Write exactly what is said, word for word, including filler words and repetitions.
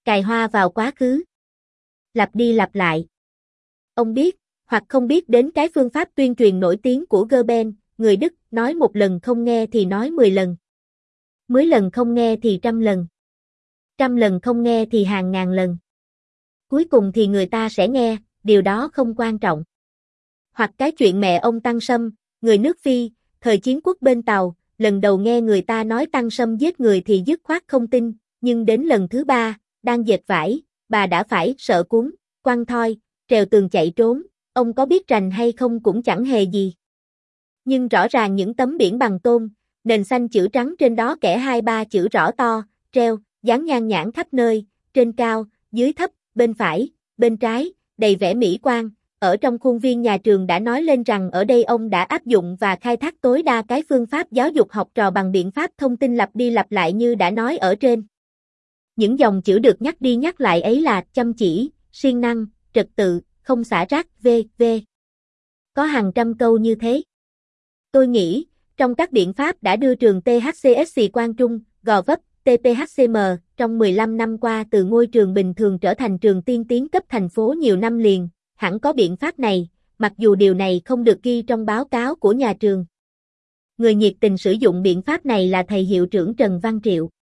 cài hoa vào quá khứ. Lặp đi lặp lại. Ông biết, hoặc không biết đến cái phương pháp tuyên truyền nổi tiếng của Goebbels, người Đức, nói một lần không nghe thì nói mười lần. Mười lần không nghe thì trăm lần. Trăm lần không nghe thì hàng ngàn lần. Cuối cùng thì người ta sẽ nghe, điều đó không quan trọng. Hoặc cái chuyện mẹ ông Tăng Sâm, người nước Phi, thời chiến quốc bên Tàu, lần đầu nghe người ta nói Tăng Sâm giết người thì dứt khoát không tin, nhưng đến lần thứ ba, đang dệt vải, bà đã phải sợ cuốn, quăng thoi, trèo tường chạy trốn, ông có biết rành hay không cũng chẳng hề gì. Nhưng rõ ràng những tấm biển bằng tôn, nền xanh chữ trắng trên đó kẻ hai ba chữ rõ to, treo, dán nhan nhản khắp nơi, trên cao, dưới thấp, bên phải, bên trái, đầy vẻ mỹ quan. Ở trong khuôn viên nhà trường đã nói lên rằng ở đây ông đã áp dụng và khai thác tối đa cái phương pháp giáo dục học trò bằng biện pháp thông tin lặp đi lặp lại như đã nói ở trên. Những dòng chữ được nhắc đi nhắc lại ấy là chăm chỉ, siêng năng, trật tự, không xả rác, vân vân. Có hàng trăm câu như thế. Tôi nghĩ, trong các biện pháp đã đưa trường tê hát xê ét xê Quang Trung, Gò Vấp, tê pê hát xê em trong mười lăm năm qua từ ngôi trường bình thường trở thành trường tiên tiến cấp thành phố nhiều năm liền, hẳn có biện pháp này, mặc dù điều này không được ghi trong báo cáo của nhà trường. Người nhiệt tình sử dụng biện pháp này là thầy hiệu trưởng Trần Văn Triệu.